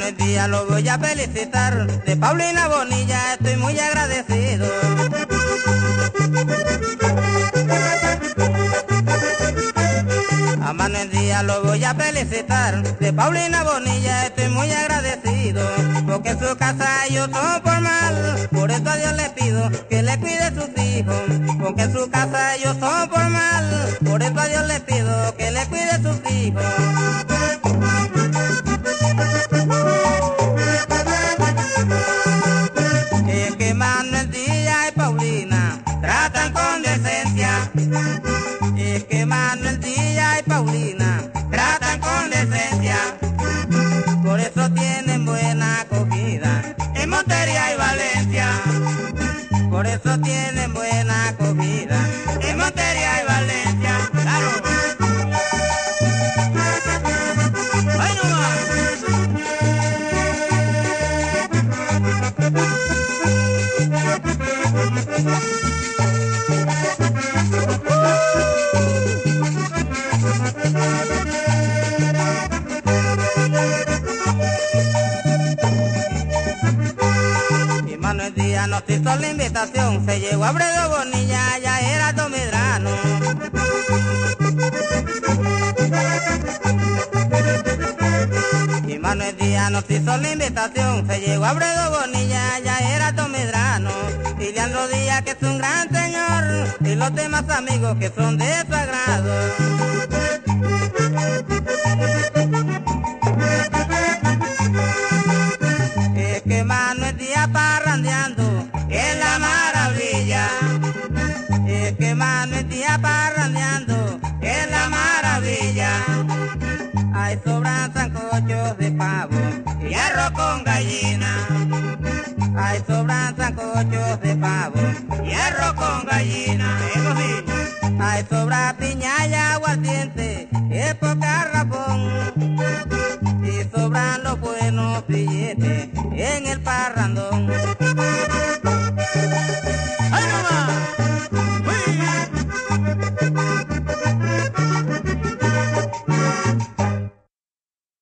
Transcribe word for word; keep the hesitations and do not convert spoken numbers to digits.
Manuel Díaz lo voy a felicitar, de Paulina Bonilla estoy muy agradecido. A Manuel Díaz lo voy a felicitar, de Paulina Bonilla estoy muy agradecido, porque en su casa ellos son por mal, por eso a Dios le pido que le cuide sus hijos, porque en su casa ellos son por mal, por eso a Dios le pido que le cuide sus hijos. Es que Manuel Díaz y Paulina tratan con decencia, es que Manuel Díaz y Paulina tratan con decencia, por eso tienen buena acogida en Montería y Valencia, por eso tienen buena acogida en Montería y Valencia, claro. ¡Ay, no más! Y Manuel Díaz nos hizo la invitación, se llegó a Bredo Bonilla, ya era Don Medrano. Y Manuel Díaz nos hizo la invitación, se llegó a Bredo Bonilla, ya era Don Medrano. Y Leandro Díaz, que es un gran señor, y los demás amigos que son de su agrado. Es que Manuel Díaz parrandeando en la maravilla, es que Manuel Díaz parrandeando en la maravilla. Hay sobran sancochos de pavo y arroz con gallina, hay sobran sancochos de pavo y arroz con gallina, eso sí. Hay sobra piña y aguardiente, es poca rapón, y sobran los buenos billetes en el parrandón.